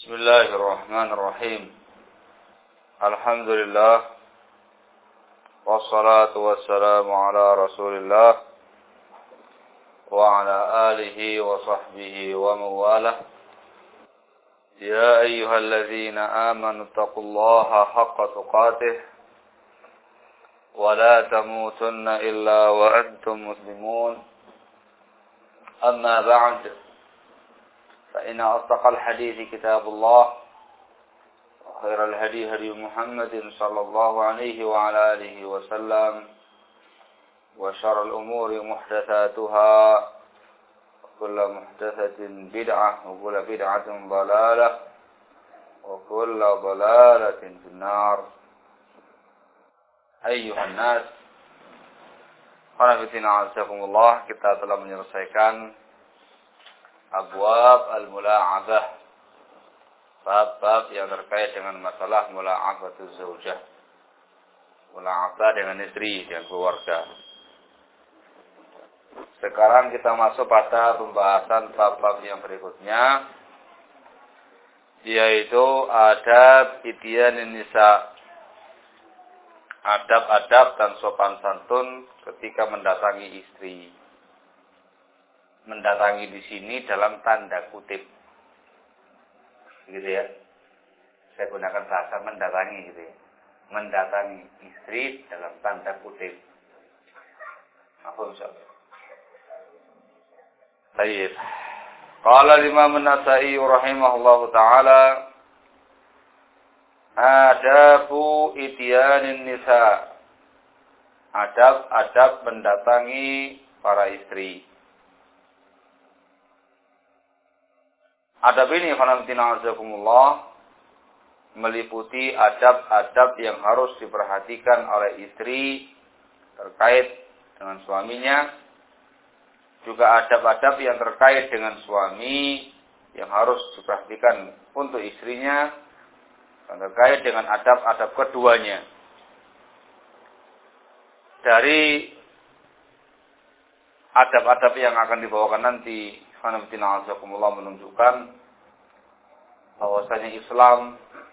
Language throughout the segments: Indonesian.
Bismillahirrahmanirrahim. Alhamdulillah. Wassalatu wassalamu ala Rasulillah wa ala alihi wa sahbihi wa mawalah. Ya ayyuhalladzina amanu taqullaha haqqa tuqatih wa la tamutunna illa wa antum muslimun. Amma ba'd. فإن أصدق الحديث كتاب الله وخير الهدي هدي محمد صلى الله عليه وعلى آله وسلم وشر الأمور محدثاتها وكل محدثة بدعة وكل بدعة ضلالة وكل ضلالة في النار. أيها الناس, kita telah menyelesaikan Abwab al-mula'abah, bab-bab yang terkait dengan masalah mula'abatuz zaujah, mula'abah dengan istri, dengan keluarga. Sekarang kita masuk pada pembahasan bab-bab yang berikutnya, yaitu adab ityanin nisa, adab-adab dan sopan santun ketika mendatangi istri. Mendatangi di sini dalam tanda kutip, gitu ya. Saya gunakan bahasa mendatangi, gitu ya. Mendatangi istri dalam tanda kutip. Apa misalnya? Baik. Qala Imam An-Nasa'i rahimahullahu taala, adabu ityanin nisa, adab-adab mendatangi para istri. Adab ini meliputi adab-adab yang harus diperhatikan oleh istri terkait dengan suaminya, juga adab-adab yang terkait dengan suami yang harus diperhatikan untuk istrinya, dan terkait dengan adab-adab keduanya. Dari adab-adab yang akan dibawakan nanti, menunjukkan bahwasanya Islam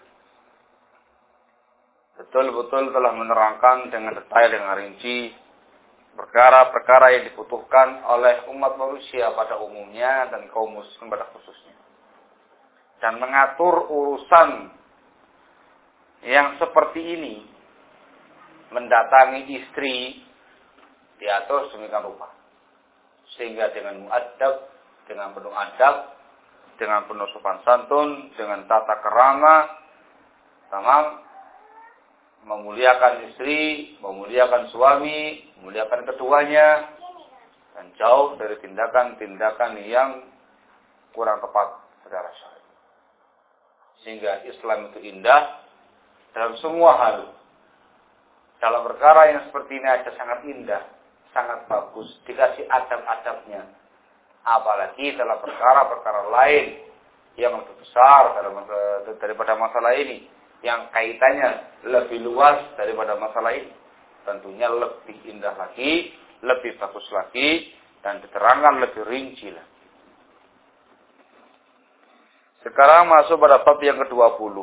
betul-betul telah menerangkan dengan detail, dengan rinci perkara-perkara yang dibutuhkan oleh umat manusia pada umumnya dan kaum muslim pada khususnya, dan mengatur urusan yang seperti ini, mendatangi istri, diatur sedemikian rupa sehingga dengan muadab, dengan penuh adab, dengan penuh sopan santun, dengan tata kerama, sama memuliakan istri, memuliakan suami, memuliakan keduanya, dan jauh dari tindakan-tindakan yang kurang tepat secara syar'i. Sehingga Islam itu indah dalam semua hal. Dalam perkara yang seperti ini aja sangat indah, sangat bagus, dikasih adab-adabnya. Apalagi dalam perkara-perkara lain yang lebih besar daripada masalah ini, yang kaitannya lebih luas daripada masalah ini, tentunya lebih indah lagi, lebih bagus lagi, dan diterangkan lebih rinci lagi. Sekarang masuk pada bab yang ke-20.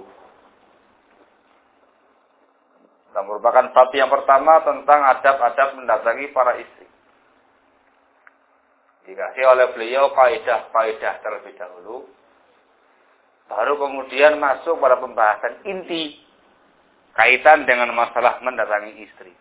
Dan merupakan bab yang pertama tentang adab-adab mendatangi para istri. Dikasih oleh beliau kaidah-kaidah terlebih dahulu, baru kemudian masuk pada pembahasan inti kaitan dengan masalah mendatangi istri.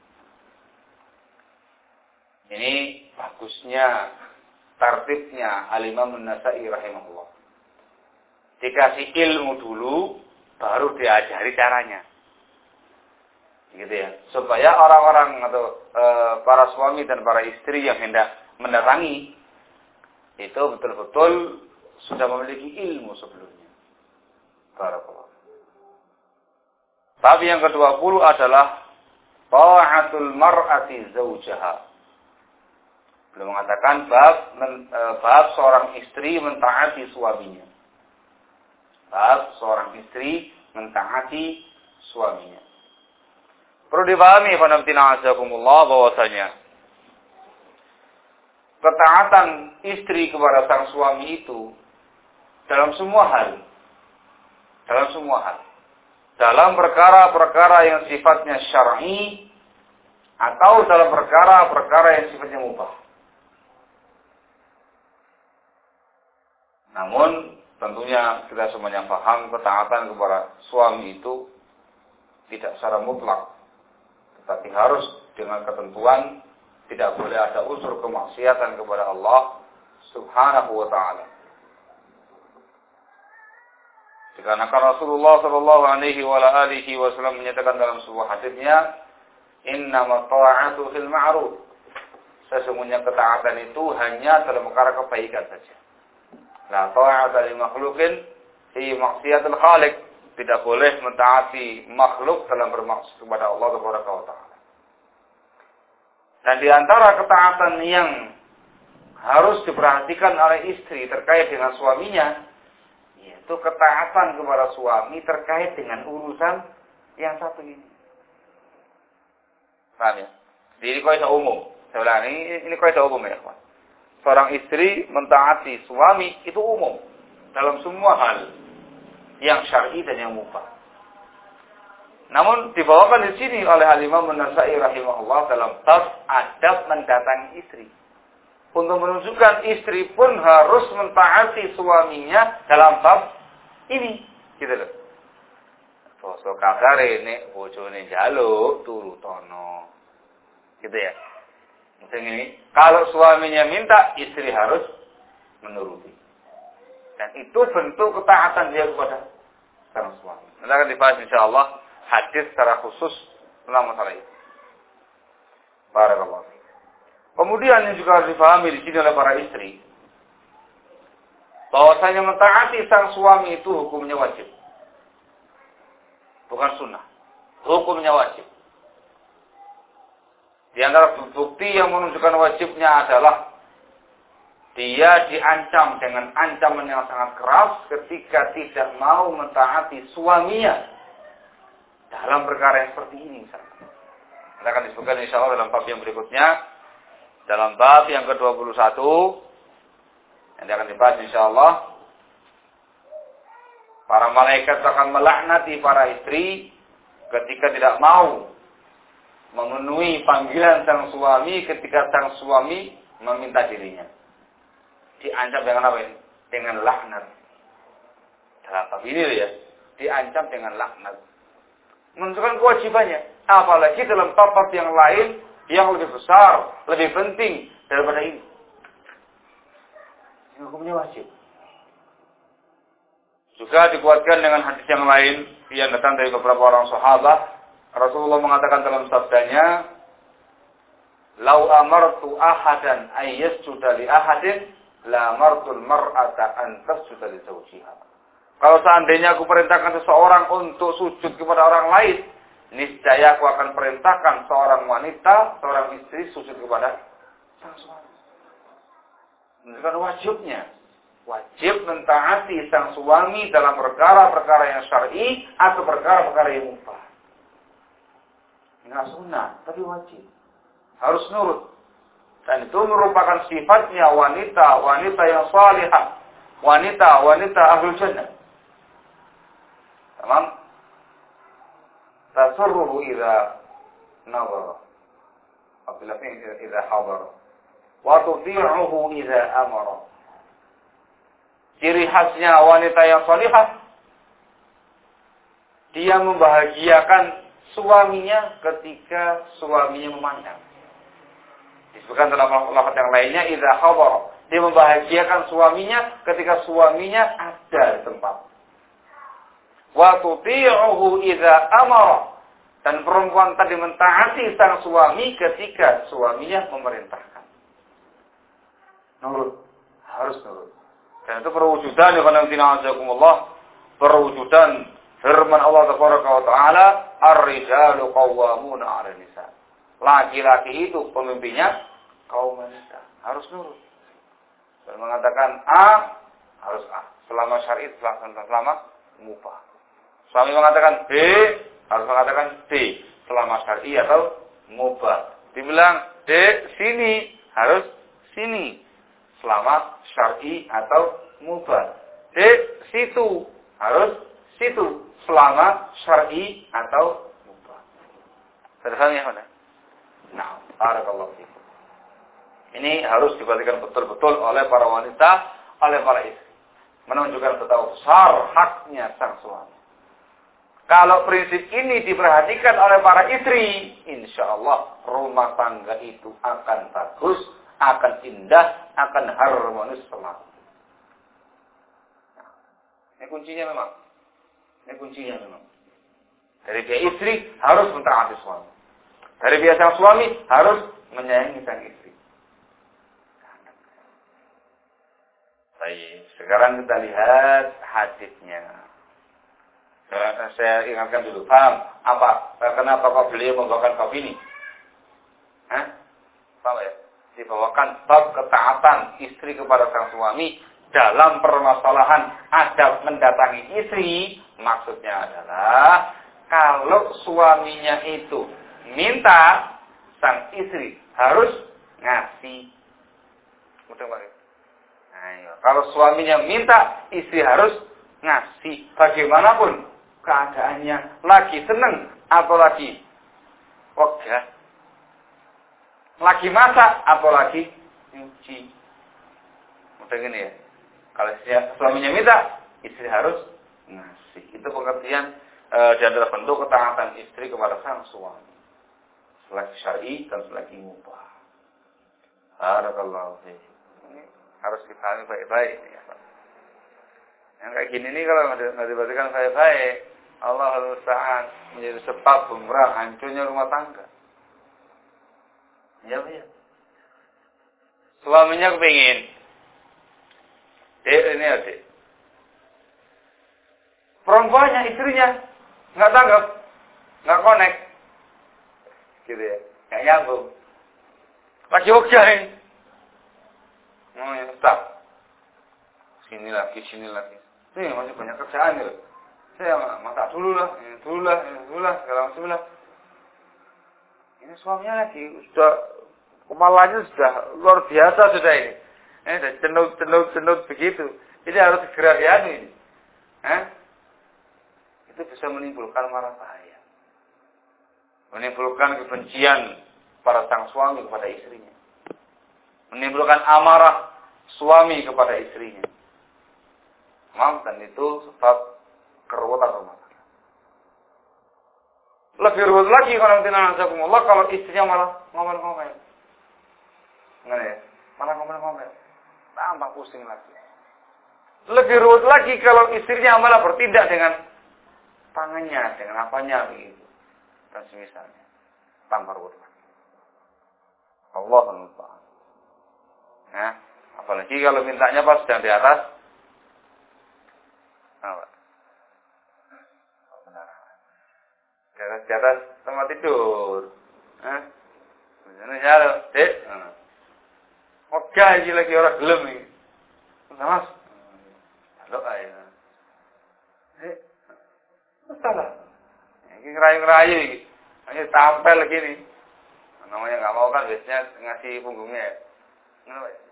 Ini bagusnya tertibnya Al-Imam An-Nasa'i rahimahullah. Dikasih ilmu dulu, baru diajari caranya. Gitu ya, supaya orang-orang atau para suami dan para istri yang hendak mendatangi itu betul-betul sudah memiliki ilmu sebelumnya. Barakallahu. Bab yang ke-20 adalah ta'atul mar'ati zaujaha. Belum mengatakan bab seorang istri mentaati suaminya. Bab seorang istri mentaati suaminya. Perlu dipahami bahwasanya ketaatan istri kepada sang suami itu dalam semua hal, dalam semua hal. Dalam perkara-perkara yang sifatnya syar'i atau dalam perkara-perkara yang sifatnya mubah. Namun tentunya kita semuanya paham ketaatan kepada suami itu tidak secara mutlak, tetapi harus dengan ketentuan, tidak boleh ada unsur kemaksiatan kepada Allah Subhanahu wa ta'ala. Dikarenakan Rasulullah sallallahu alaihi wasallam menyatakan dalam sebuah hadisnya, "Innamat ta'atu fil ma'ruf." Sesungguhnya ketaatan itu hanya dalam perkara kebaikan saja. La ta'ata li makhluqin fi maksiatil khaliq. Tidak boleh mentaati makhluk dalam bermaksud kepada Allah Subhanahu wa ta'ala. Dan di antara ketaatan yang harus diperhatikan oleh istri terkait dengan suaminya, yaitu ketaatan kepada suami terkait dengan urusan yang satu ini. Paham ya? Jadi ini kaidah umum. Saya ulang, ini kaidah umum ya, kawan. Seorang istri mentaati suami itu umum dalam semua hal yang syar'i dan yang mubah. Namun dibawakan di sini oleh Al-Imam An-Nasa'i rahimahullah dalam bab adab mendatangi istri, untuk menunjukkan istri pun harus mentaati suaminya dalam bab ini, gitu loh. Basa kasare nek bojone njaluk turutono. Gitu ya. Ini, kalau suaminya minta, istri harus menuruti. Dan itu bentuk ketaatan dia kepada sang suami. Nanti akan dibahas insyaallah hadis secara khusus tentang masalah itu. Barakallahu fiik. Kemudian yang juga harus dipahami di sini oleh para istri, bahwasanya mentaati sang suami itu hukumnya wajib. Bukan sunnah. Hukumnya wajib. Di antara bukti yang menunjukkan wajibnya adalah dia diancam dengan ancaman yang sangat keras ketika tidak mau mentaati suaminya dalam perkara yang seperti ini. Kita akan disebutkan insyaallah dalam bab yang berikutnya, dalam bab yang ke-21 yang akan dibahas insyaallah. Para malaikat akan melaknati para istri ketika tidak mau memenuhi panggilan sang suami ketika sang suami meminta dirinya. Diancam dengan apa ini? Dengan laknat. Dalam bab ini ya, diancam dengan laknat. Menunjukkan kewajibannya. Apalagi dalam bab yang lain yang lebih besar, lebih penting daripada ini. Hukumnya wajib. Juga dikuatkan dengan hadis yang lain yang datang dari beberapa orang sahabat. Rasulullah mengatakan dalam sabdanya, "Lau amartu ahadan ay yasjuda li ahadin, la amartul mar'ata an tasjuda li zawjiha." Kalau seandainya aku perintahkan seseorang untuk sujud kepada orang lain, niscaya aku akan perintahkan seorang wanita, seorang istri sujud kepada sang suami. Menunjukkan wajibnya. Wajib mentaati sang suami dalam perkara-perkara yang syar'i atau perkara-perkara yang mubah. Enggak sunnah, tapi wajib. Harus nurut. Dan itu merupakan sifatnya wanita yang salihah. Wanita ahlul jannah. Tamam? Tasurruhu idza nazara. Apabila idza hadara. Wa tuti'uhu idza amara. Ciri khasnya wanita yang salihah, dia membahagiakan suaminya ketika suaminya memandang. Disebutkan dalam lafaz yang lainnya, idza hadara. Dia membahagiakan suaminya ketika suaminya ada di tempat. Wa tuti'uhu idza amara. Dan perempuan tadi mentaati sang suami ketika suaminya memerintahkan. Nurut, harus nurut. Dan itu perwujudan ya Allah, perwujudan firman Allah Taala, "Ar-rijalu qawwamuna 'ala nisa." Laki-laki itu pemimpinnya kaum wanita, harus nurut. Dan mengatakan A, harus A. Selama syar'i, selama mubah. Suami mengatakan B, harus mengatakan D. Selama syar'i atau mubah. Dibilang D, sini, harus sini. Selama syar'i atau mubah. D, situ, harus situ. selama syar'i atau mubah. Terpaham ya, Pak? Nah, barakallahu fikum. Ini harus diperhatikan betul-betul oleh para wanita, oleh para istri. Menunjukkan betapa besar haknya sang suami. Kalau prinsip ini diperhatikan oleh para istri, insya Allah rumah tangga itu akan bagus, akan indah, akan harmonis selalu. Nah, ini kuncinya memang. Ini kuncinya memang. Dari pihak istri harus mentaati suami. Dari pihak sang suami harus menyayangi sang istri. Baik, sekarang kita lihat hadisnya. Saya ingatkan dulu, paham apa? Kenapa kok beliau membawakan bab ini? Hah? Paham ya? Dibawakan bab ketaatan istri kepada sang suami dalam permasalahan adab mendatangi istri. Maksudnya adalah kalau suaminya itu minta, sang istri harus ngasih. Mudah-mudahan. Ayo. Kalau suaminya minta, istri harus ngasih. Bagaimanapun keadaannya, lagi seneng atau lagi wegah, lagi masak atau lagi nyuci. Mudah gini ya. Kalau suaminya minta, istri harus ngasih. Itu pengertian di antara bentuk ketaatan istri kepada sang suami. Selagi syar'i dan selagi mubah. Barakallahu fiik. Ini harus dipahami baik-baik. Yang kayak gini nih kalau nggak diperhatikan baik-baik, Allahul Musta'an menjadi sebab bumerang hancurnya rumah tangga. Ya, ya. Suaminya kepingin, ini adik. Perempuannya, istrinya nggak tanggap, nggak connect, gitu ya, nggak nyambung. Lagi wajah ini. Stop. Sini lagi. Ini masih banyak kerjaan ya. Saya masak dulu lah, segala macam lah. Ini suaminya lagi sudah kepalanya sudah luar biasa sudah ini. Sudah cenut begitu. Ini harus segera dianu. Itu bisa menimbulkan marah bahaya. Menimbulkan kebencian para sang suami kepada istrinya. Menimbulkan amarah suami kepada istrinya. Dan itu sebab keruwetan rumah tangga. Lebih ruwet lagi kalau istrinya malah ngomel-ngomel. Enggak ya? Malah ngomel-ngomel. Tambah pusing lagi. Lebih ruwet lagi kalau istrinya malah bertindak dengan tangannya, dengan apanya begitu. Dan semisalnya. Tambah ruwet lagi. Allahul Musta'an. Nah, apalagi kalau mintanya pas sedang di atas. Apa? Di atas tempat tidur. Ini jauh, dek. Oke, ini lagi orang gelem ini. Mas. Halo, ayo. Dek. Salah. Ini ngerayu-ngerayu ini. Ini tampil gini. Namanya nggak mau kan biasanya ngasih punggungnya ya. Kenapa ya?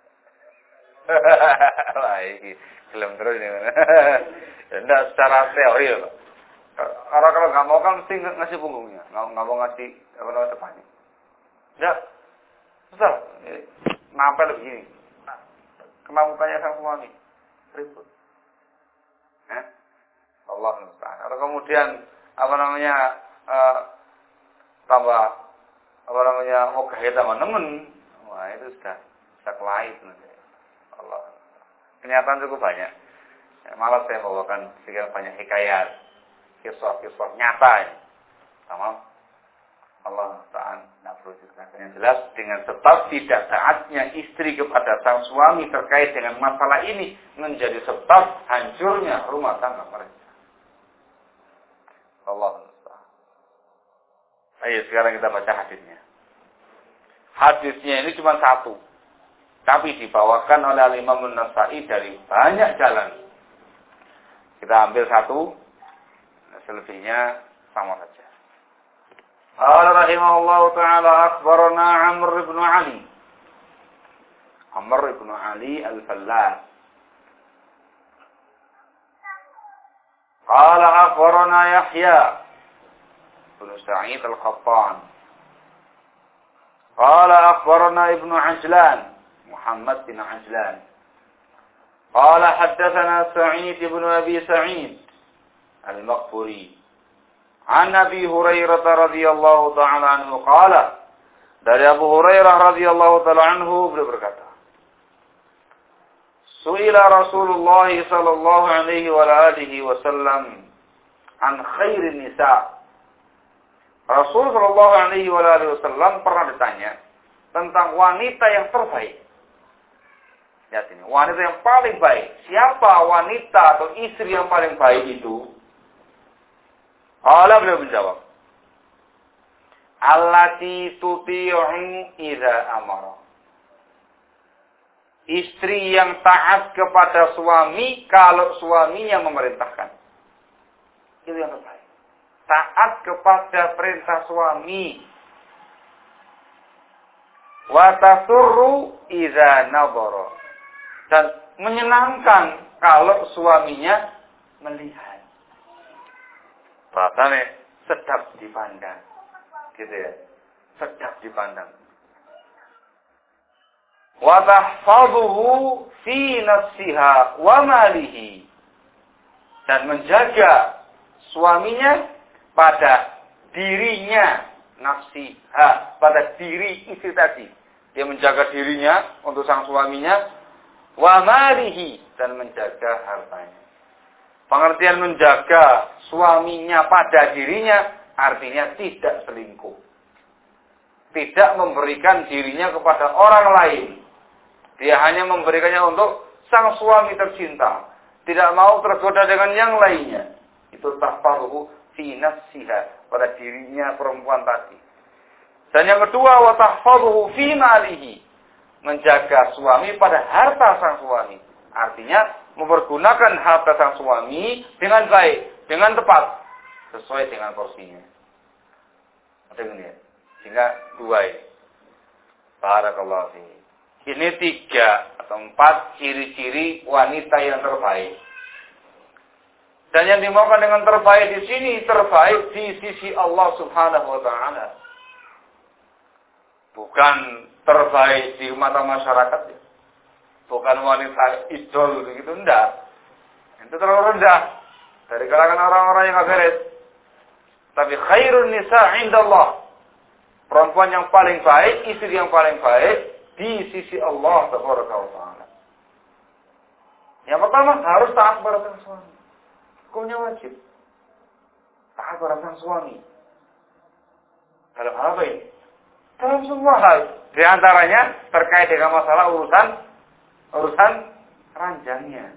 Wah, ini gelem terus ini. Enggak secara teori loh. Kalau nggak mau kan mesti ngasih punggungnya, nggak mau ngasih apa namanya depannya. Enggak, susah. Nampel begini. Kena mukanya sang suami, ribut. Allah Musta'an. Atau kemudian apa namanya tambah apa namanya ogah sama temen, wah itu sudah kelahi nanti. Allah. Kenyataan cukup banyak. Malah saya bawakan sekian banyak hikayat, kisah-kisah nyata ini. Sama Allah Ta'ala tidak perlu dijelaskan yang jelas dengan sebab tidak taatnya istri kepada sang suami terkait dengan masalah ini menjadi sebab hancurnya rumah tangga mereka. Allah Ta'ala. Ayo sekarang kita baca hadisnya. Hadisnya ini cuma satu, tapi dibawakan oleh Imam An-Nasa'i dari banyak jalan. Kita ambil satu, selebihnya sama saja. Qala rahimahullah ta'ala akhbarana Amr ibn Ali. Amr ibn Ali al-Fallas. Qala akhbarana Yahya bin Sa'id al-Qattan. Qala akhbarana Ibnu Ajlan, Muhammad bin Ajlan. Qala haddatsana Sa'id bin Abi Sa'id al-Maqburi. An Abi Hurairah radhiyallahu ta'ala anhu qala, dari Abu Hurairah radhiyallahu ta'ala anhu beliau berkata, Su'ila Rasulullah sallallahu alaihi wa alihi wasallam an khairin nisa. Rasul sallallahu alaihi wa alihi wasallam pernah ditanya tentang wanita yang terbaik. Lihat ini, wanita yang paling baik. Siapa wanita atau istri yang paling baik itu? Allah beliau menjawab, allati tuti'u idza amara. Istri yang taat kepada suami kalau suaminya memerintahkan. Itu yang terbaik. Taat kepada perintah suami. Wa tasurru idza nadhara. Dan menyenangkan kalau suaminya melihat. Rasanya sedap dipandang. Gitu ya. Sedap dipandang. Wa tahfazuhu fi nafsiha wa malihi. Dan menjaga suaminya pada dirinya, nafsiha, pada diri istri tadi. Dia menjaga dirinya untuk sang suaminya, wa malihi, dan menjaga hartanya. Pengertian menjaga suaminya pada dirinya artinya tidak selingkuh. Tidak memberikan dirinya kepada orang lain. Dia hanya memberikannya untuk sang suami tercinta. Tidak mau tergoda dengan yang lainnya. Itu tahfazuhu fi nafsiha, pada dirinya perempuan tadi. Dan yang kedua, wa tahfazuhu fi malihi, menjaga suami pada harta sang suami. Artinya mempergunakan harta sang suami dengan baik, dengan tepat, sesuai dengan porsinya. Dengan ya. Sehingga dua ini. Barakallahu fiik. Ini 3 atau 4 ciri-ciri wanita yang terbaik. Dan yang dimaukan dengan terbaik di sini, terbaik di sisi Allah Subhanahu wa taala. Bukan terbaik di mata masyarakat. Ya. Bukan wanita idol begitu, enggak. Itu terlalu rendah dari kalangan orang-orang yang enggak beres. Tapi khairun nisa indallah. Perempuan yang paling baik, istri yang paling baik di sisi Allah Subhanahu wa taala. Yang pertama harus taat kepada sang suami. Hukumnya wajib. Taat kepada sang suami. Dalam hal apa ini? Dalam semua hal. Di antaranya terkait dengan masalah urusan ranjangnya.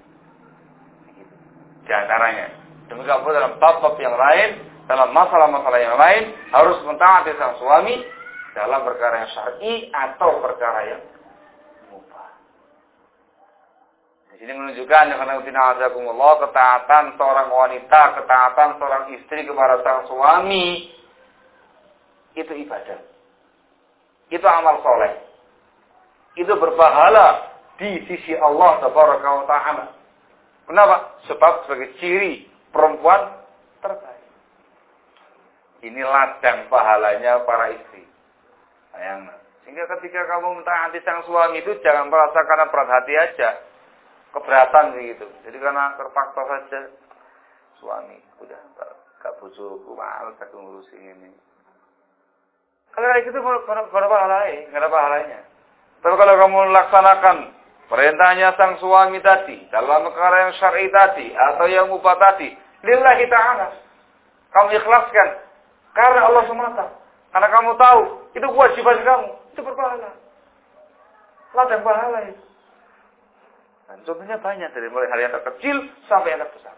Di antaranya. Demikian pula dalam bab-bab yang lain, dalam masalah-masalah yang lain, harus mentaati sang suami dalam perkara yang syar'i atau perkara yang mubah. Di sini menunjukkan karena Allah, ketaatan seorang wanita, ketaatan seorang istri kepada sang suami itu ibadah. Itu amal soleh. Itu berpahala di sisi Allah Subhanahu wa taala. Kenapa? Sebab sebagai ciri perempuan terbaik. Ini ladang pahalanya para istri. Sayang. Sehingga ketika kamu mentaati sang suami itu jangan merasa karena berat hati aja. Keberatan begitu. Jadi karena terpaksa saja suami. Udah gak bojoku, males aku ngurusin ini. Kalau kayak gitu gak ada pahalanya. Gak ada pahalanya. Tapi kalau kamu laksanakan perintahnya sang suami tadi, dalam perkara yang syar'i tadi, atau yang mubah tadi, lillahi ta'ala. Kamu ikhlaskan. Karena Allah semata. Karena kamu tahu, itu kewajiban kamu. Itu berpahala. Ladang pahala itu. Dan contohnya banyak. Dari mulai hal yang terkecil sampai yang terbesar.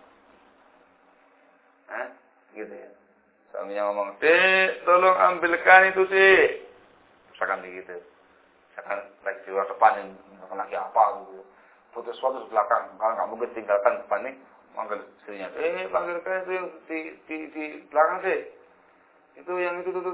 Nah, gitu ya. Suaminya ngomong, Dek, tolong ambilkan itu, Dek. Misalkan begitu. Misalkan lagi di luar depan, misalkan lagi apa gitu. Foto sesuatu di belakang. Kalau nggak mungkin tinggalkan depan nih. Manggil istrinya, panggilkan itu yang di belakang, Dek. Itu yang itu.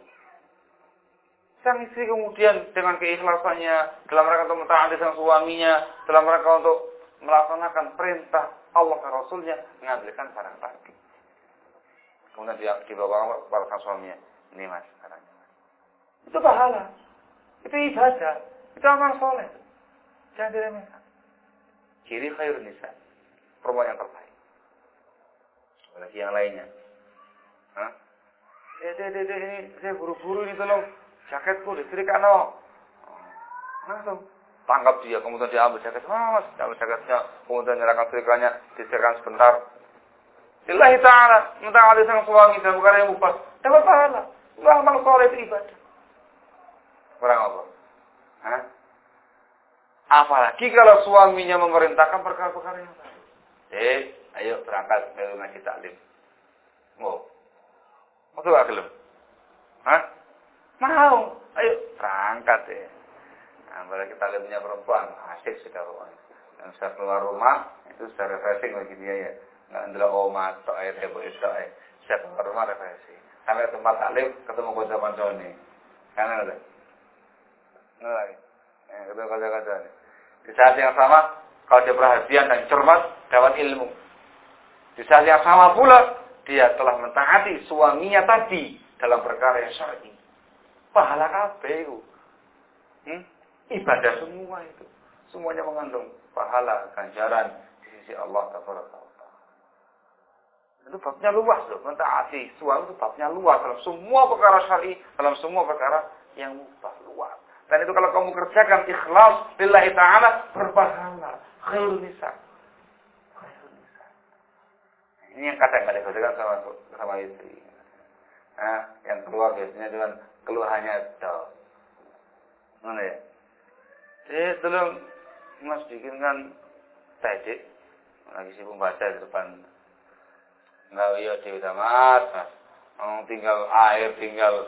Sang istri kemudian dengan keikhlasannya dalam rangka untuk mentaati sang suaminya, dalam rangka untuk melaksanakan perintah Allah dan Rasulnya mengambilkan barang tadi. Kemudian dia dibawa kepada suaminya. Ini mas, barangnya mas. Itu pahala. Itu ibadah. Itu amal soleh. Jangan diremehkan. Ciri khairun nisa. Perempuan yang terbaik. Lagi yang lainnya. Hah? Ini saya buru-buru ini tolong. Jaketku disetrika no. Langsung. Tangkap dia, kemudian dia ambil jaket. Mas, ambil jaketnya. Kemudian nyerahkan setrikanya. Disetrikakan sebentar. Lillahi ta'ala. Mentaati sang suami dan perkara yang mubah. Dapat pahala. Itu amal soleh, itu ibadah. Kurang apa? Hah? Apalagi kalau suaminya memerintahkan perkara-perkara yang baik. Ayo berangkat ke ngaji taklim. Mau? Mau gak gelem? Hah? Mau. Ayo berangkat ya. Nah, apalagi taklimnya perempuan, asik sudah rumahnya. Yang sudah keluar rumah, itu sudah refreshing bagi dia ya. Nggak ndelok omat, tok ae, tebok itu ae. Sudah keluar rumah refreshing. Sampai tempat taklim, ketemu kanca-kancane. Kan ada? Lagi. Ketemu kanca-kancane. Di saat yang sama, kalau dia perhatian dan cermat, dapat ilmu. Di saat yang sama pula, dia telah mentaati suaminya tadi dalam perkara yang syar'i. Pahala kabeh itu. Ibadah semua itu. Semuanya mengandung pahala, ganjaran di sisi Allah Taala. Itu babnya luas loh. Mentaati suami itu babnya luas dalam semua perkara syar'i, dalam semua perkara yang mubah, luas. Dan itu kalau kamu kerjakan ikhlas lillahi ta'ala, berpahala. Khairun nisa. Ini yang kadang nggak dikerjakan sama istri. Nah, yang keluar biasanya dengan keluhannya dong. Mana ya? Tolong mas bikinkan teh, lagi sibuk baca di depan. Enggak iya Dewi Mas. Tinggal air, tinggal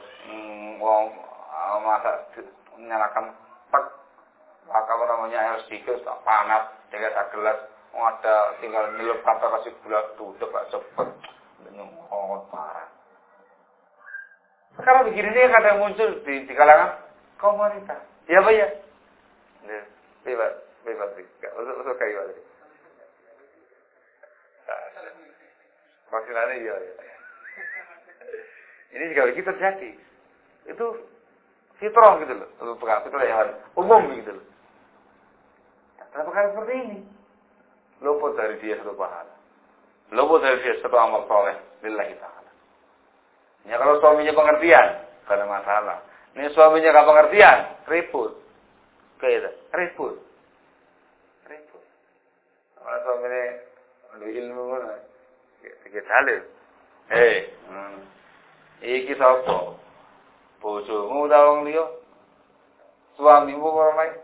masak nyalakan tek. Maka namanya air sedikit tak panas, dengan gelas. Ada tinggal nyelup kata kasih gula duduk gak cepet. Parah. Sekarang begini nih kadang muncul di kalangan kaum wanita. Ya Pak ya? Bebas. Untuk kayu tadi. Maksudnya ya. Ini juga begitu terjadi. Itu fitrah gitu loh. Fitrah yang umum gitu loh. Dalam perkara seperti ini, luput dari dia satu pahala. Luput dari dia satu amal soleh. Lillahi ta'ala. Ya kalau suaminya pengertian, gak ada masalah. Ini suaminya gak pengertian, ribut. Kayak ribut. Kalau suaminya ada ilmu mana? Tiga dalil. Iki sapa? Bojomu ta wong liya? Suamimu orang lain?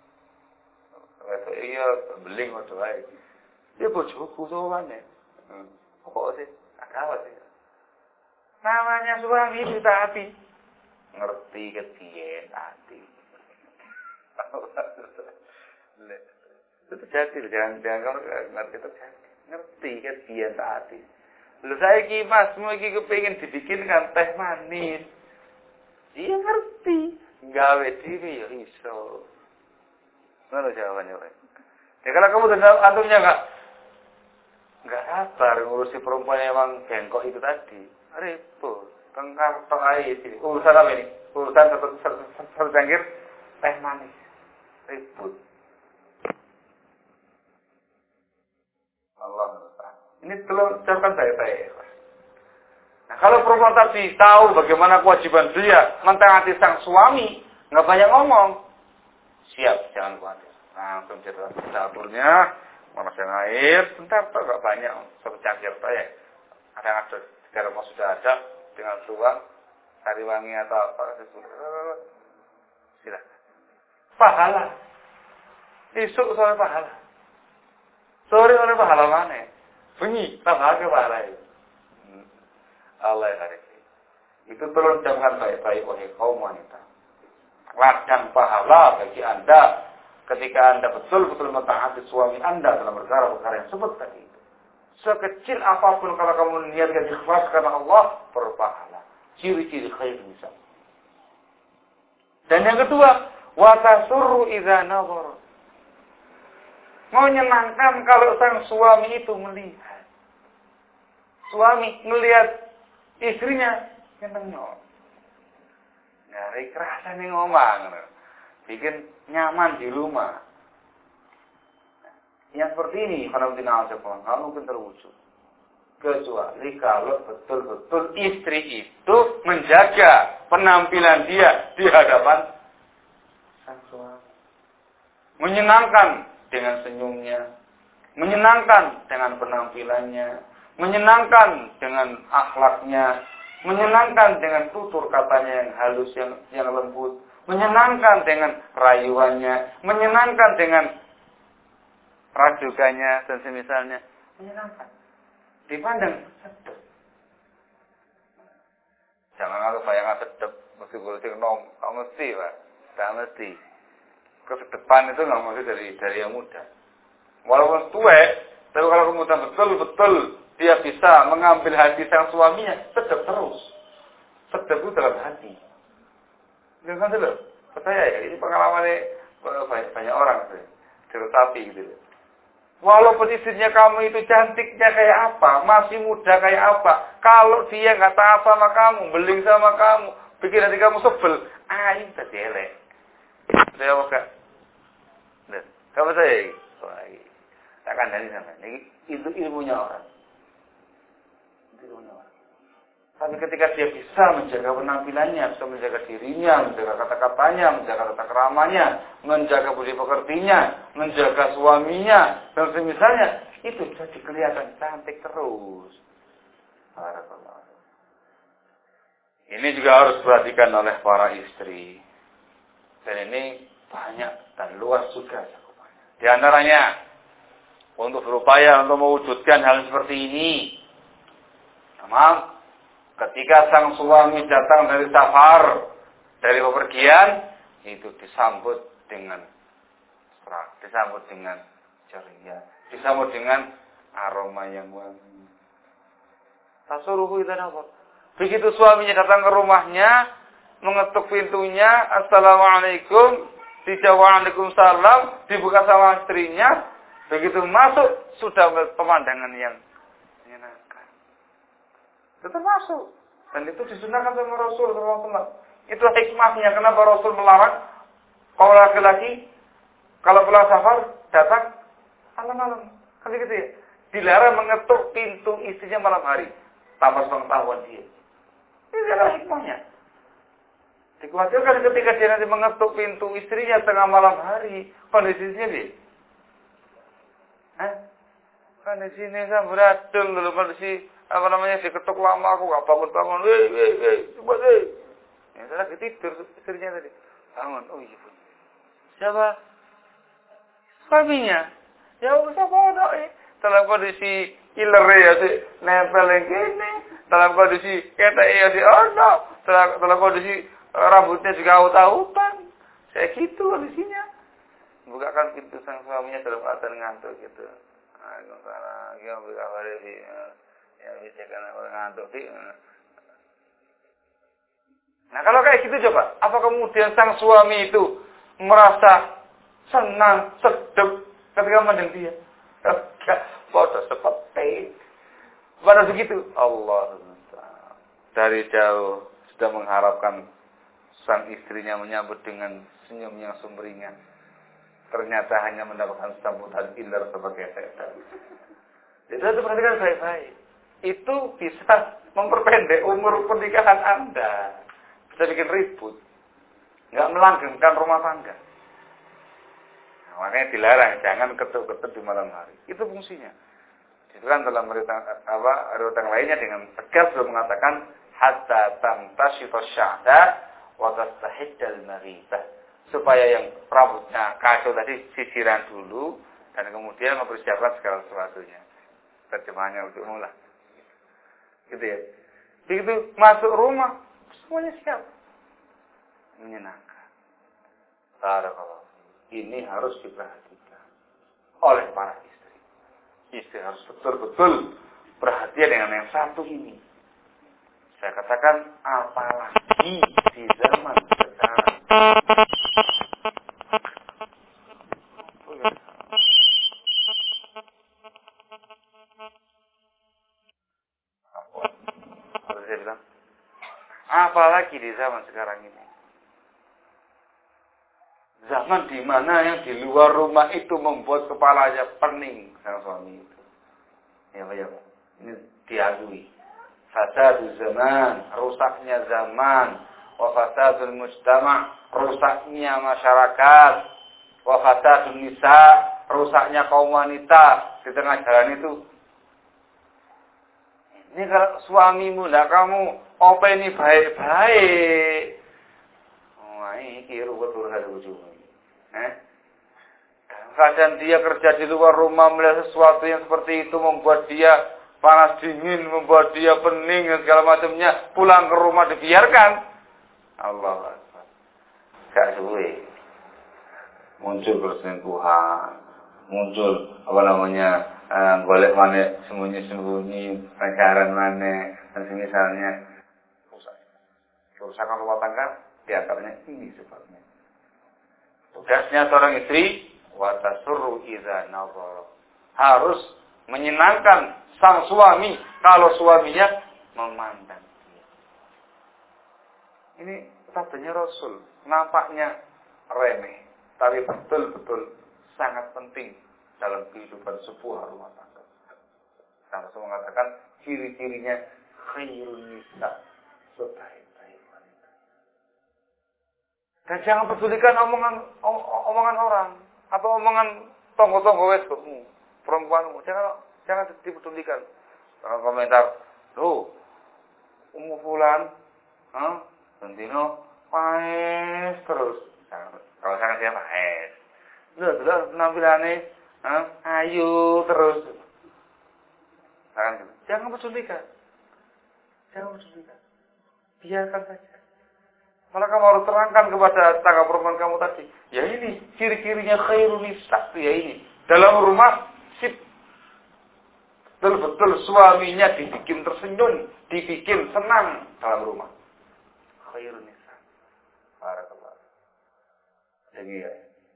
Iya, beling wae wae. Ya bojoku sowane. Kok sih? Ada sih. Namanya suami ditaati. Ngerti kepiye taati. Itu terjadi, jangan kalau ngerti terjadi. Ngerti kepiye taati. Lho saiki Mas, mau iki kepengin dibikinkan teh manis. Iya ngerti. Gawe dhewe ya iso. Mana jawabannya, Pak? Ya kalau kamu dan antumnya enggak sabar ngurusi perempuan yang emang bengkok itu tadi, repot. Tengkar toai ini. Urusan apa ini? Urusan tercangkir teh manis. Repot. Allah. Ini belum ucapkan saya. Nah, kalau perempuan tadi tahu bagaimana kewajiban dia mentaati sang suami, nggak banyak ngomong. Siap, jangan khawatir. Langsung cerita dapurnya, manasin air, bentar, nggak banyak, satu cangkir ya. Ada sekarang mau sudah ada, tinggal tuang, sari wangi atau apa, silakan. Pahala. Isuk sore pahala. Sore pahala mana? Bunyi, pahala ke pahala itu. Allah ya. Itu tolong jangan baik-baik oleh kaum wanita. Ladang pahala bagi Anda ketika Anda betul-betul mentaati suami Anda dalam perkara-perkara yang sebut tadi itu. Sekecil apapun kalau kamu niatkan ikhlas karena Allah, berpahala. Ciri-ciri khair nisa. Dan yang kedua, wa tasurru idza nazar. Menyenangkan kalau sang suami itu melihat. Suami melihat istrinya nyeneng. Nyari kerasa nih ngomong. Bikin nyaman di rumah. Yang seperti ini, kalau nggak mungkin terwujud. Kecuali kalau betul-betul istri itu menjaga penampilan dia di hadapan sang suami. Menyenangkan dengan senyumnya, menyenangkan dengan penampilannya, menyenangkan dengan akhlaknya, menyenangkan dengan tutur katanya yang halus, yang lembut, menyenangkan dengan rayuannya, menyenangkan dengan rajukannya dan semisalnya, menyenangkan. Dipandang sedep. Jangan kalau bayangan sedep, mesti kulit nom, tak mesti, Pak, tak mesti. Kesedepan itu nggak mesti dari yang muda. Walaupun tua, tapi kalau kemudian betul-betul dia bisa mengambil hati sang suaminya, sedep terus. Sedep itu dalam hati. Jangan dulu. Percaya ya, ini pengalamannya banyak orang sih. Diretapi gitu. Walaupun istrinya kamu itu cantiknya kayak apa, masih muda kayak apa, kalau dia nggak taat sama kamu, beling sama kamu, bikin hati kamu sebel, ini tadi elek. Saya buka. Kamu saya, tak kandani sama. Itu ilmunya orang. Tapi ketika dia bisa menjaga penampilannya, bisa menjaga dirinya, menjaga kata-katanya, menjaga tata keramanya, menjaga budi pekertinya, menjaga suaminya, dan semisalnya, itu jadi kelihatan cantik terus. Ini juga harus diperhatikan oleh para istri. Dan ini banyak dan luas juga. Di antaranya, untuk berupaya untuk mewujudkan hal seperti ini. Memang, ketika sang suami datang dari safar, dari bepergian, itu disambut dengan serak, disambut dengan ceria, disambut dengan aroma yang wangi. Tasuruhu itu apa? Begitu suaminya datang ke rumahnya, mengetuk pintunya, Assalamualaikum, dijawab Waalaikumsalam, dibuka sama istrinya, begitu masuk, sudah pemandangan yang menyenangkan. Tetap masuk. Dan itu disunahkan sama Rasul SAW. Itulah hikmahnya kenapa Rasul melarang kalau laki-laki, kalau pulang safar, datang malam-malam. Kan gitu ya. Dilarang mengetuk pintu istrinya malam hari. Tanpa pengetahuan dia. Ini adalah hikmahnya. Dikhawatirkan ketika dia nanti mengetuk pintu istrinya tengah malam hari, kondisinya dia. Kondisinya saya beradul dulu, kondisi apa namanya diketuk lama aku gak bangun-bangun, coba deh. Ya saya lagi tidur istrinya tadi. Bangun, oh iya pun. Siapa? Suaminya. Ya siapa dok? Dalam kondisi iler ya sih, nempel yang gini. Dalam kondisi kata ya sih, oh no. Dalam kondisi rambutnya juga aut-autan. Saya gitu kondisinya. Bukakan pintu sang suaminya dalam keadaan ngantuk gitu. Waalaikumsalam. Gimana kabar sih? Ya bisa kan ngantuk sih. Nah kalau kayak gitu coba, apa kemudian sang suami itu merasa senang, sedep ketika memandang dia? Bodoh seperti pada begitu Allah dari jauh sudah mengharapkan sang istrinya menyambut dengan senyum yang sumringah. Ternyata hanya mendapatkan sambutan iler sebagai setan. Itu perhatikan baik-baik. Itu bisa memperpendek umur pernikahan Anda. Bisa bikin ribut. Nggak melanggengkan rumah tangga. Nah, makanya dilarang. Jangan ketuk-ketuk di malam hari. Itu fungsinya. Itu kan dalam riwayat yang lainnya dengan tegas sudah mengatakan hatta tamtashita sya'da wa tastahiddal maribah. Supaya yang rambutnya kacau tadi sisiran dulu dan kemudian mempersiapkan segala sesuatunya. Terjemahannya untuk mula. Gitu ya. Begitu masuk rumah, semuanya siap. Menyenangkan. Barakallahu. Ini harus diperhatikan oleh para istri. Istri harus betul-betul perhatian dengan yang satu ini. Saya katakan apalagi di zaman sekarang. Lalu saya bilang, apalagi di zaman sekarang ini. Zaman di mana yang di luar rumah itu membuat kepalanya pening sang suami itu. Ya Pak, ya Pak. Ini diakui. Fasadul zaman, rusaknya zaman. Wa fasadul mujtama', rusaknya masyarakat. Wa fasadul nisa, rusaknya kaum wanita di tengah jalan itu. Ini kalau suamimu lah kamu openi baik-baik. Wah, ini kira betul ada ujung. Kadang dia kerja di luar rumah melihat sesuatu yang seperti itu membuat dia panas dingin, membuat dia pening dan segala macamnya. Pulang ke rumah dibiarkan. Allah Akbar. Gak suwe. Muncul perselingkuhan. Muncul golek mana sembunyi-sembunyi, pacaran mana dan semisalnya. Kerusakan rumah tangga diantaranya ini sebabnya. Tugasnya seorang istri watasurru idza nazara. Harus menyenangkan sang suami kalau suaminya memandang dia. Ini sabdanya Rasul, nampaknya remeh, tapi betul-betul sangat penting dalam kehidupan sebuah rumah tangga. Dan Rasul mengatakan ciri-cirinya khairun nisa, sebaik-baik wanita. Dan jangan pedulikan omongan orang atau omongan tonggo-tonggo wedokmu, perempuanmu. Jangan dipedulikan. Kalau komentar, "Loh, fulan, Bentino paes terus." Kalau saya dia paes. Loh, penampilannya ayu terus. Jangan pedulikan. Biarkan saja. Malah kamu harus terangkan kepada tangga perempuan kamu tadi. Ya ini, ciri-cirinya khairun nisa. Ya ini. Dalam rumah, betul-betul suaminya dibikin tersenyum, dibikin senang dalam rumah. Khairun nisa. Barakallah. Jadi ya.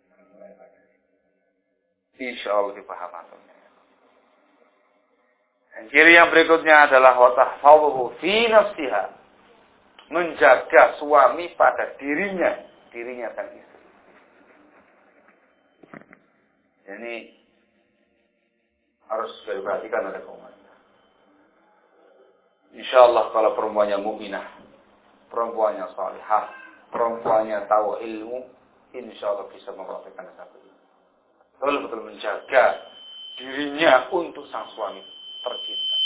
Insyaallah dipahami. Dan ciri yang berikutnya adalah wa tahfazuhu fi nafsiha. Menjaga suami pada dirinya sang istri. Ini harus diperhatikan oleh kaum wanita. Insyaallah kalau perempuannya mukminah, perempuannya salihah, perempuannya tahu ilmu, insyaallah bisa mempraktikkan satu ini. Betul-betul menjaga dirinya untuk sang suami tercinta.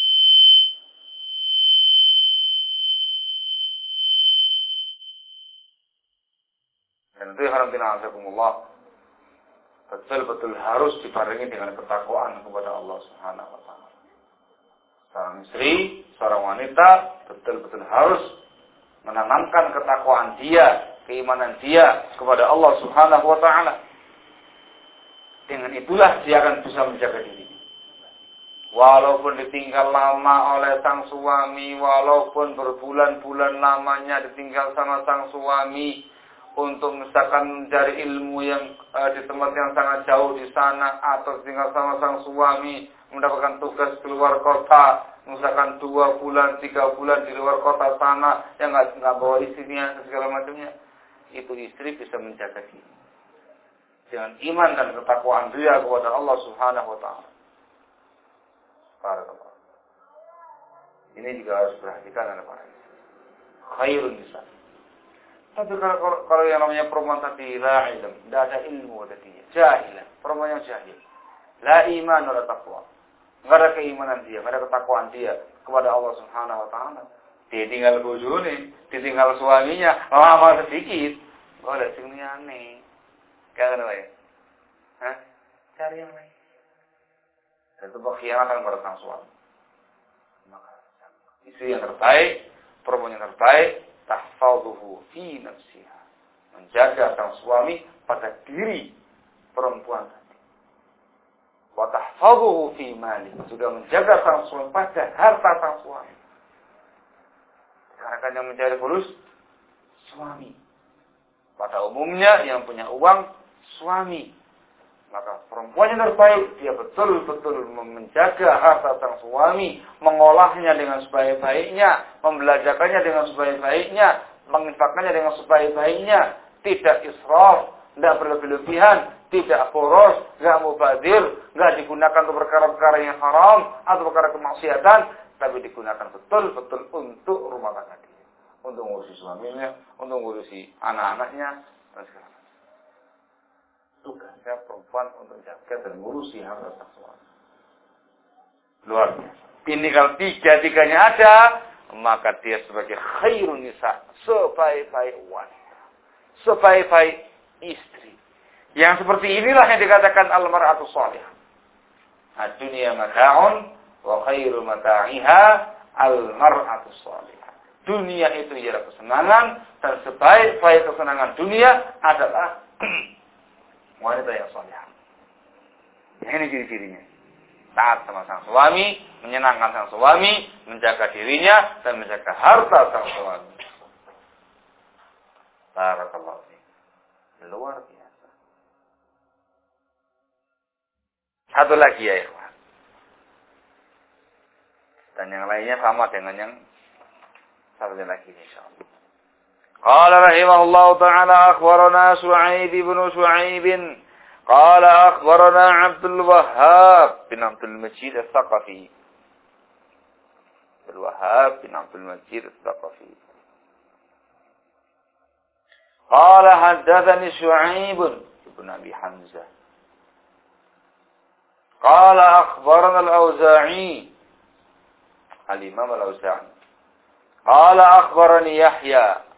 Dan itu yang haramtina betul-betul harus dibarengi dengan ketakwaan kepada Allah Subhanahu wa taala. Seorang istri, seorang wanita betul-betul harus menanamkan ketakwaan dia, keimanan dia kepada Allah Subhanahu wa taala. Dengan itulah dia akan bisa menjaga diri. Walaupun ditinggal lama oleh sang suami, walaupun berbulan-bulan lamanya ditinggal sama sang suami, untuk misalkan mencari ilmu yang di tempat yang sangat jauh di sana, atau tinggal sama sang suami mendapatkan tugas keluar kota, misalkan 2 bulan, 3 bulan di luar kota sana yang nggak bawa istrinya segala macamnya, itu istri bisa menjaga diri dengan iman dan ketakwaan dia kepada Allah Subhanahu wa taala. Barakallah. Ini juga harus perhatikan oleh para istri. Khairun nisa. Tapi kalau yang namanya perempuan tadi la ilm, tidak ada ilmu tadi, jahilah, perempuan yang jahil, la iman wala taqwa, nggak ada keimanan dia, nggak ada ketakwaan dia kepada Allah Subhanahu wa taala. Dia tinggal bojone, ditinggal suaminya, lama sedikit, boleh sing aneh, kayak apa ya? Cari yang lain. Itu pengkhianatan kepada sang suami. Maka istri yang terbaik, perempuan yang terbaik, tahfazuhu fi nafsiha. Menjaga sang suami pada diri perempuan tadi. Wa tahfazuhu fi mali. Juga menjaga sang suami pada harta sang suami. Karena kan yang mencari fulus suami. Pada umumnya yang punya uang suami. Maka perempuan yang terbaik, dia betul-betul menjaga harta sang suami, mengolahnya dengan sebaik-baiknya, membelajarkannya dengan sebaik-baiknya, menginfakkannya dengan sebaik-baiknya, tidak israf, tidak berlebih-lebihan, tidak boros, tidak mubazir, tidak digunakan untuk perkara-perkara yang haram atau perkara kemaksiatan, tapi digunakan betul-betul untuk rumah tangga dia, untuk ngurusi suaminya, untuk ngurusi anak-anaknya, dan segala macam. Tugasnya perempuan untuk jaga dan ngurusi harta sang suami. Luar biasa. Ini kalau tiga-tiganya ada, maka dia sebagai khairun nisa, sebaik-baik wanita, sebaik-baik istri. Yang seperti inilah yang dikatakan al-mar'atu shalihah. Ad-dunya mata'un wa khairu mata'iha al-mar'atu shalihah. Dunia itu ialah kesenangan, dan sebaik-baik kesenangan dunia adalah wanita yang salihah. Ini ciri-cirinya. Taat sama sang suami, menyenangkan sang suami, menjaga dirinya, dan menjaga harta sang suami. Barakallahu fiik. Luar biasa. Satu lagi ya ikhwan. Dan yang lainnya sama dengan yang satu lagi insyaallah. قال رحمه الله تعالى أخبرنا سعيد بن شعيب قال أخبرنا عبد الوهاب بن عبد المجيد الثقفي الوهاب بن عبد المجيد الثقفي قال حدثني شعيب بن أبي حمزة قال أخبرنا الأوزاعي الإمام الأوزاعي قال أخبرني يحيى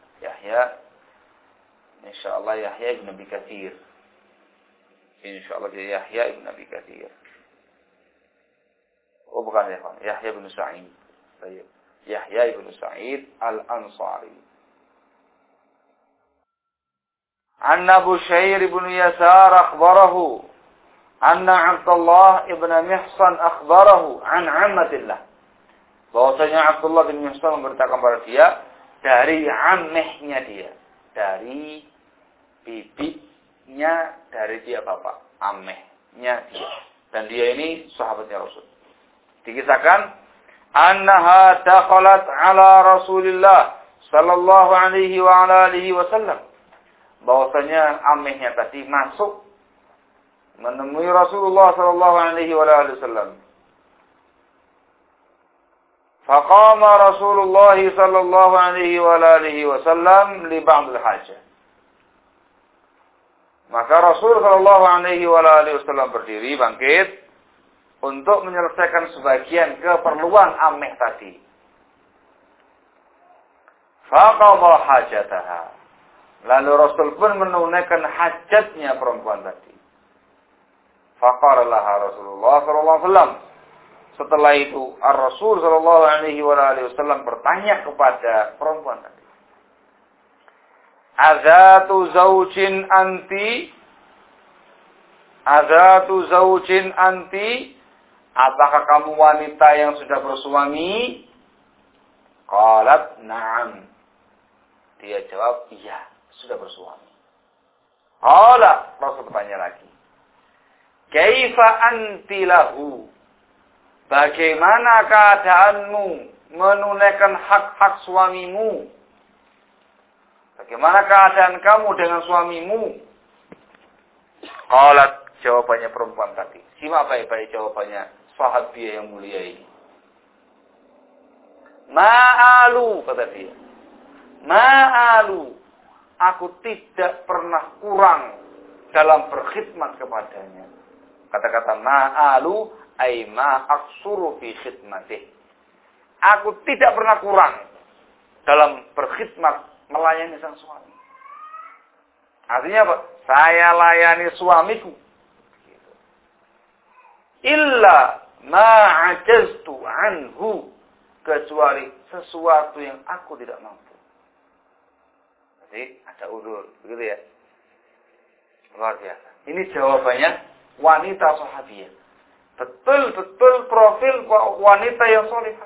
insyaallah Yahya ibn Abi Katsir. Insyaallah dia Yahya ibn Abi Katsir. Oh bukan ya, Yahya ibn Sa'id. Baik. Yahya ibn Sa'id Al-Ansari. An Abu Syair ibn Yasar akhbarahu anna Abdullah ibn Mihsan akhbarahu an ammatillah. Bahwasanya Abdullah bin Mihsan memberitakan kepada dia dari ammehnya dia, dari bibinya dari dia bapak, ammehnya dia, dan dia ini sahabatnya Rasul. Dikisahkan annaha dakhalat ala Rasulillah sallallahu alaihi wa ala alihi wasallam, bahwasanya ammehnya tadi masuk menemui Rasulullah sallallahu alaihi wa ala alihi wasallam. فقام رسول الله صلى الله عليه وآله وسلم لبعض الحاجة. Maka Rasul sallallahu alaihi wasallam berdiri bangkit untuk menyelesaikan sebagian keperluan ameh tadi. Faqadha hajataha. Lalu Rasul pun menunaikan hajatnya perempuan tadi. Faqala laha Rasulullah sallallahu alaihi wasallam. Setelah itu Ar-Rasul sallallahu alaihi wasallam bertanya kepada perempuan tadi. Azatu zaujin anti? Azatu zaujin anti? Apakah kamu wanita yang sudah bersuami? Qalat na'am. Dia jawab, iya, sudah bersuami. Qala, Rasul bertanya lagi. Kaifa anti lahu? Bagaimana keadaanmu menunaikan hak-hak suamimu? Bagaimana keadaan kamu dengan suamimu? Qalat, jawabannya perempuan tadi. Simak baik-baik jawabannya sahabiah yang mulia ini. Ma'alu, kata dia. Ma'alu, aku tidak pernah kurang dalam berkhidmat kepadanya. Kata-kata ma'alu ay ma aksuru fi khidmatih. Aku tidak pernah kurang dalam berkhidmat melayani sang suami. Artinya apa? Saya layani suamiku. Illa ma ajaztu anhu, kecuali sesuatu yang aku tidak mampu. Jadi ada udzur, begitu ya. Luar biasa. Ini jawabannya wanita sahabiah. Betul-betul profil wanita yang salihah.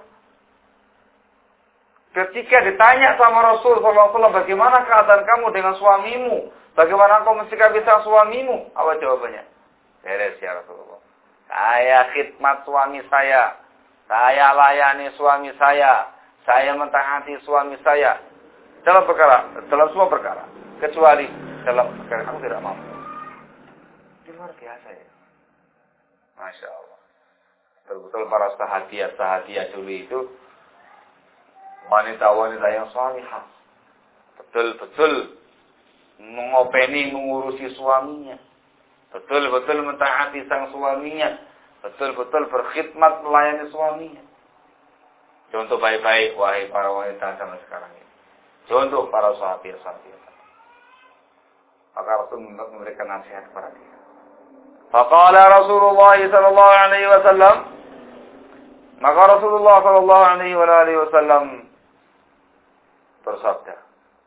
Ketika ditanya sama Rasul SAW, bagaimana keadaan kamu dengan suamimu? Bagaimana kau mensikapi sang suamimu? Apa jawabannya? beres ya Rasulullah. Saya khidmat suami saya layani suami saya mentaati suami saya dalam semua perkara, kecuali dalam perkara aku tidak mampu. Itu luar biasa ya. Masya Allah. Betul-betul para sahabiat dulu itu wanita-wanita yang salihah. Betul-betul mengurusi suaminya. Betul-betul mentaati sang suaminya. Betul-betul berkhidmat melayani suaminya. Contoh baik-baik, wahai para wanita zaman sekarang ini. Contoh para sahabat. Maka Rasul memberikan nasihat kepada dia. Faqala Rasulullah sallallahu alaihi wasallam. Maka Rasulullah sallallahu alaihi wasallam bersabda,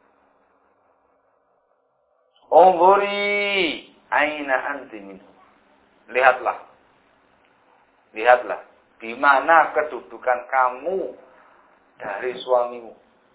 "Unzuri aina anti minhu." Lihatlah di mana kedudukan kamu dari suamimu.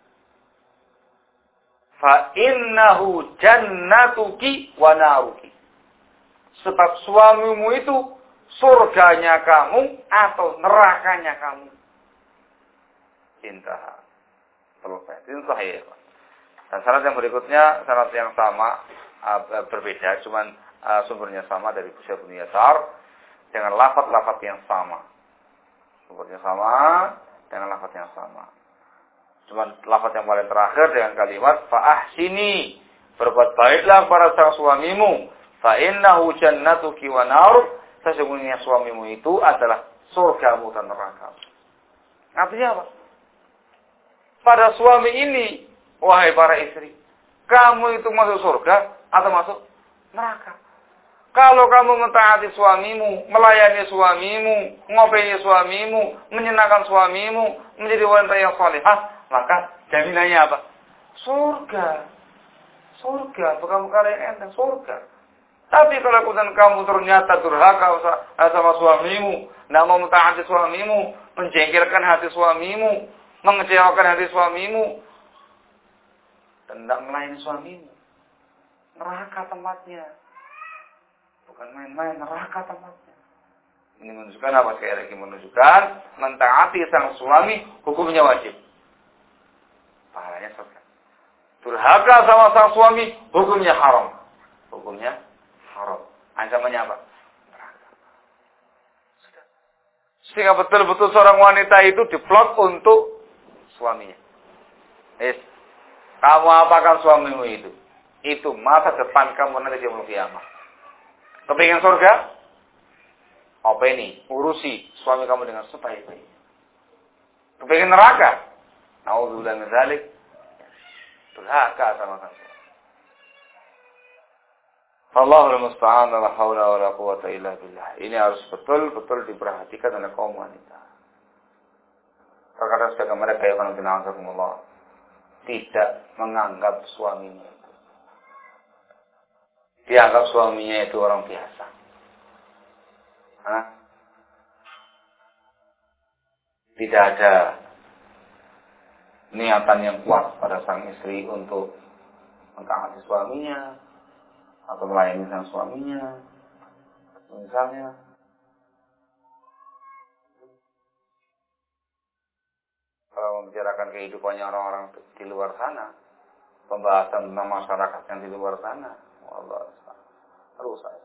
Fa innahu jannatuki wa naruki. Sebab suamimu itu surganya kamu atau nerakanya kamu. Intaha. Selesai. Itu sahih. Dan syarat yang berikutnya, syarat yang sama, berbeda, cuman sumbernya sama dari Busyair bin Yasar dengan lafaz-lafaz yang sama. Sumbernya sama dengan lafaz yang sama. Cuman lafaz yang paling terakhir dengan kalimat fa'ahsini, berbuat baiklah kepada sang suamimu, fa innahu jannatuki wa nar, sesungguhnya suamimu itu adalah surgamu dan nerakamu. Artinya apa? Pada suami ini, wahai para istri, kamu itu masuk surga atau masuk neraka. Kalau kamu mentaati suamimu, melayani suamimu, ngopeni suamimu, menyenangkan suamimu, menjadi wanita yang salihah, maka jaminannya apa? Surga. Bukan perkara yang enteng, surga. Tapi kalau kemudian kamu ternyata durhaka sama suamimu, tidak mau mentaati suamimu, menjengkelkan hati suamimu, mengecewakan hati suamimu, dan tidak melayani suamimu, neraka tempatnya. Bukan main-main, neraka tempatnya. Ini menunjukkan apa? Sekali lagi menunjukkan mentaati sang suami hukumnya wajib. Pahalanya surga. Durhaka sama sang suami hukumnya haram. Ancamannya apa? Neraka. Sudah. Sehingga betul-betul seorang wanita itu diplot untuk suaminya. Kamu apakan suamimu itu? Itu masa depan kamu nanti di yaumul kiamah. Kepingin surga? Apa ini? Urusi suami kamu dengan sebaik-baiknya. Kepingin neraka? Na'udzubillah min dzalik. Durhaka sama sang suami. Allahul musta'an, la haula wala quwwata illa billah. Ini harus betul-betul diperhatikan oleh kaum wanita. Terkadang sebagian mereka yang Allah tidak menganggap suaminya. Dianggap suaminya itu orang biasa. Tidak ada niatan yang kuat pada sang istri untuk mentaati suaminya atau melayani sang suaminya. Misalnya, kalau membicarakan kehidupannya orang-orang di luar sana, pembahasan tentang masyarakat yang di luar sana, Allah rusak.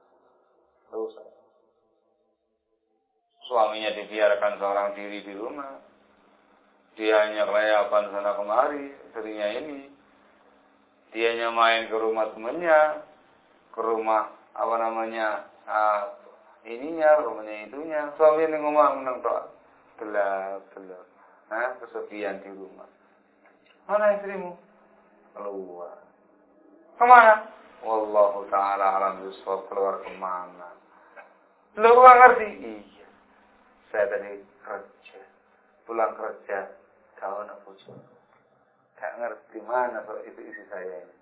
Suaminya dibiarkan seorang diri di rumah, dia hanya kelayapan sana kemari, istrinya ini, dianya main ke rumah temannya, ke rumah rumahnya itunya, suaminya ngomong toh, gelap, kesepian di rumah. Mana istrimu? Keluar. Kemana? Wallahu ta'ala alam bisawab, keluar kemana? Lu gak ngerti? Iya. Saya tadi kerja. Pulang kerja. Kau nak pujuk. Gak ngerti mana itu isi saya ini.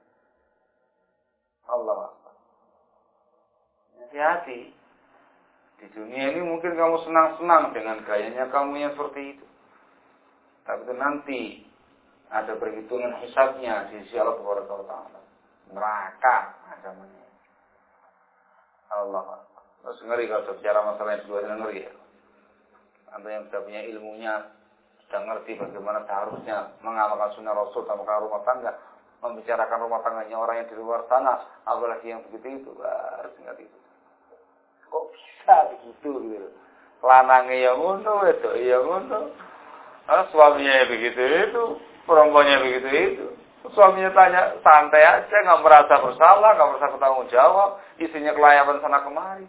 Allah. Hati-hati. Di dunia ini mungkin kamu senang-senang dengan gayanya kamu yang seperti itu. Tapi itu nanti ada perhitungan hisabnya di sisi Allah Subhanahu wa Ta'ala. Neraka ancamannya. Allah. Terus ngeri kalau bicara masalah yang kedua, ngeri ya. Anda yang sudah punya ilmunya, sudah ngerti bagaimana seharusnya mengamalkan sunnah Rasul dalam rumah tangga, membicarakan rumah tangganya orang yang di luar sana, apalagi yang begitu itu, harus ngerti itu. Kok bisa begitu gitu? Lanangnya yang ngono, itu yang ngono. Suaminya begitu itu, perempuannya begitu itu. Suaminya tanya santai aja, nggak merasa bersalah, nggak merasa bertanggung jawab, istrinya kelayapan sana kemari.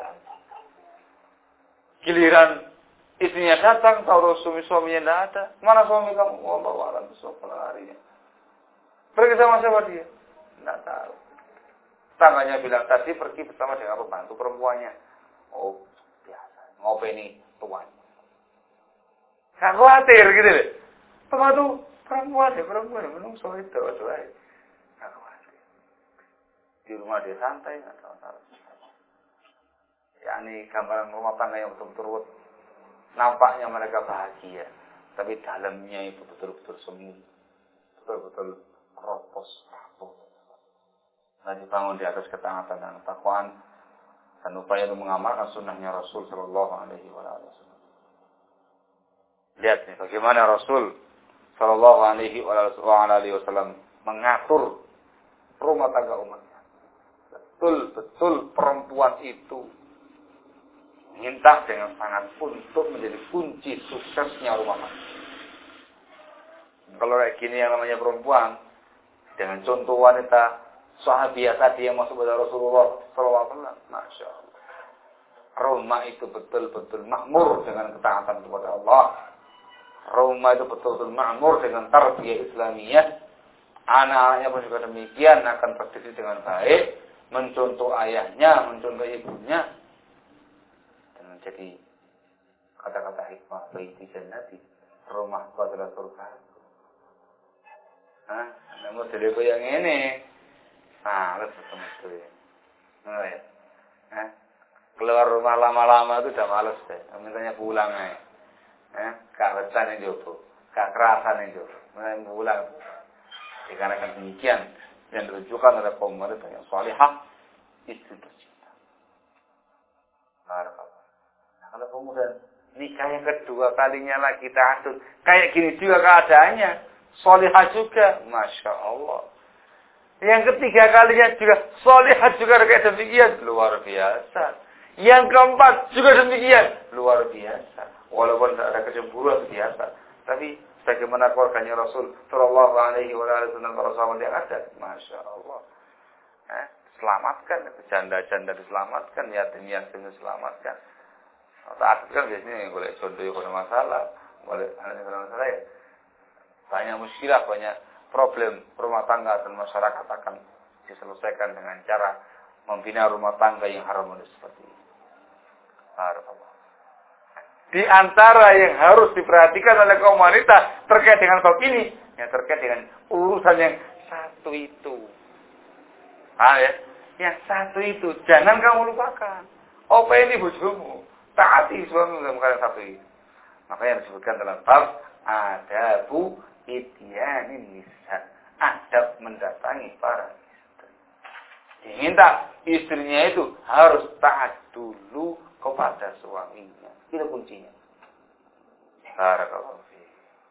Giliran istrinya datang, tahu suaminya tidak ada. Mana suami kamu? Allah alam bisawab harinya. Pergi sama siapa dia? Tidak tahu. Tangganya bilang tadi pergi bersama dengan pembantu perempuannya. Oh biasa, ngopeni tuan. Gak khawatir gitu deh. Pembantu perempuan memang soal itu. Gak khawatir. Di rumah dia santai, nggak tahu. Ya ini gambaran rumah tangga yang betul-betul nampaknya mereka bahagia, tapi dalamnya itu betul-betul semu, betul-betul ropos, rapuh. Dan dibangun di atas ketaatan dan ketakwaan dan upaya untuk mengamalkan sunnahnya Rasul Shallallahu Alaihi Wasallam. Lihat nih bagaimana Rasul Shallallahu Alaihi Wasallam mengatur rumah tangga umatnya. Betul-betul perempuan itu minta dengan sangat untuk menjadi kunci suksesnya rumah tangga. Kalau kayak gini yang namanya perempuan, dengan contoh wanita sahabiah tadi yang masuk pada Rasulullah SAW, Masya Allah. Rumah itu betul-betul makmur dengan ketaatan kepada Allah. Rumah itu betul-betul makmur dengan tarbiyah Islamiyah. Anak-anaknya pun juga demikian akan terdidik dengan baik, mencontoh ayahnya, mencontoh ibunya. Jadi kata-kata hikmah baiti jannati, rumahku adalah surga. Namun jadi yang ini, harus betul-betul. Ya. Keluar rumah lama-lama itu udah males deh. Mintanya pulang aja. Kak becan yang jodoh, kak kerasan yang jodoh. Mintanya pulang. Dikarenakan demikian yang ditunjukkan oleh kaum wanita yang salihah, istri tercinta. Barakallah. Kalau kemudian nikah yang kedua kalinya lagi ta'adud, kayak gini juga keadaannya, solihah juga, Masya Allah. Yang ketiga kalinya juga solihah juga kayak demikian, luar biasa. Yang keempat juga demikian, luar biasa. Walaupun tidak ada kecemburuan biasa, tapi bagaimana keluarganya Rasul Shallallahu Alaihi Wasallam para sahabat yang ada, Masya Allah. Selamatkan, janda-janda diselamatkan, yatim-yatim diselamatkan. Saat kan biasanya boleh contoh kalau masalah, boleh kalau masalah ya. Banyak muskilah, banyak problem rumah tangga dan masyarakat akan diselesaikan dengan cara membina rumah tangga yang harmonis seperti ini. Di antara yang harus diperhatikan oleh kaum wanita terkait dengan bab ini, yang terkait dengan urusan yang satu itu. Ya? Yang satu itu jangan kamu lupakan. Apa ini bojomu? Taati suami dalam keadaan satu itu. Makanya disebutkan dalam bab adabu ityanin nisa, adab mendatangi para istri. Diminta istrinya itu harus taat dulu kepada suaminya. Itu kuncinya. Barakallahu fiik.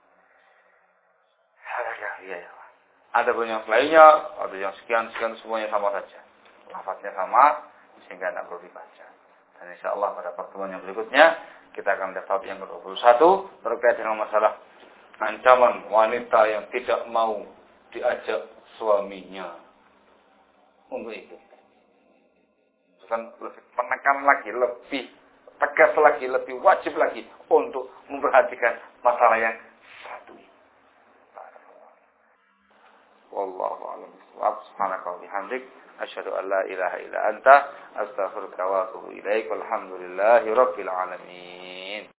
Ada banyak lainnya, ada yang sekian-sekian semuanya sama saja. Lafaznya sama sehingga tidak perlu dibaca. Dan insyaAllah pada pertemuan yang berikutnya kita akan lihat bab yang ke-21 terkait dengan masalah ancaman wanita yang tidak mau diajak suaminya untuk ikut. Bukan lebih menekan lagi, lebih tegas lagi, lebih wajib lagi untuk memperhatikan masalah yang satu ini. Wallahu a'lam bishawab. Subhanaka wa bihamdik asyhadu an la ilaha illa anta astaghfiruka wa atubu ilaik. Walhamdulillahi rabbil alamin.